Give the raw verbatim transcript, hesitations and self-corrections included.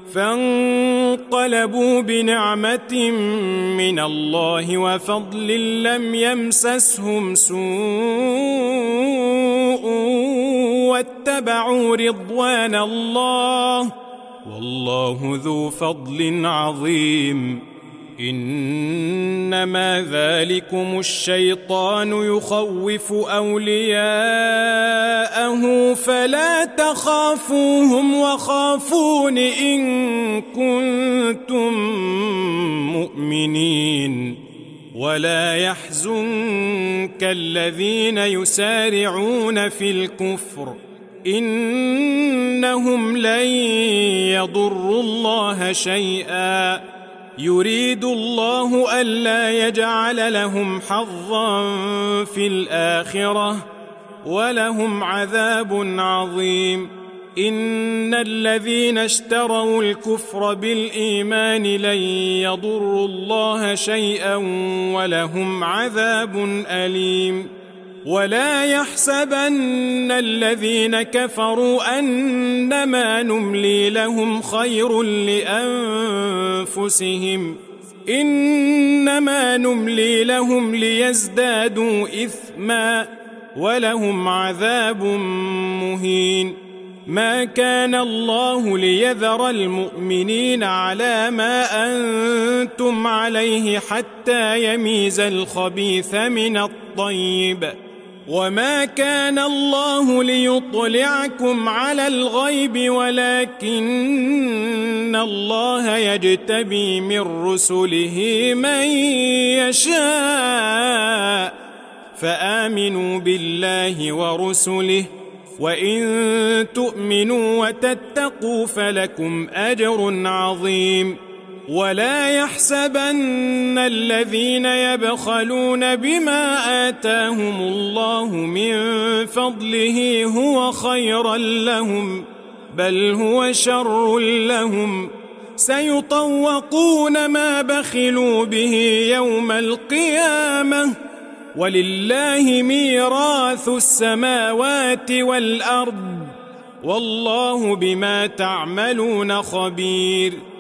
فانقلبوا بنعمة من الله وفضل لم يمسسهم سوء واتبعوا رضوان الله والله ذو فضل عظيم. إنما ذلكم الشيطان يخوف أولياءه فلا تخافوهم وخافون إن كنتم مؤمنين. ولا يحزنك الذين يسارعون في الكفر إنهم لن يضروا الله شيئا يريد الله ألا يجعل لهم حظا في الآخرة ولهم عذاب عظيم. إن الذين اشتروا الكفر بالإيمان لن يضروا الله شيئا ولهم عذاب أليم. ولا يحسبن الذين كفروا أنما نملي لهم خير لأنفسهم إنما نملي لهم ليزدادوا إثما ولهم عذاب مهين. ما كان الله ليذر المؤمنين على ما أنتم عليه حتى يميز الخبيث من الطيب وما كان الله ليطلعكم على الغيب ولكن الله يجتبي من رسله من يشاء فآمنوا بالله ورسله وإن تؤمنوا وتتقوا فلكم أجر عظيم. ولا يحسبن الذين يبخلون بما آتاهم الله من فضله هو خيرا لهم بل هو شر لهم سيطوقون ما بخلوا به يوم القيامة ولله ميراث السماوات والأرض والله بما تعملون خبير.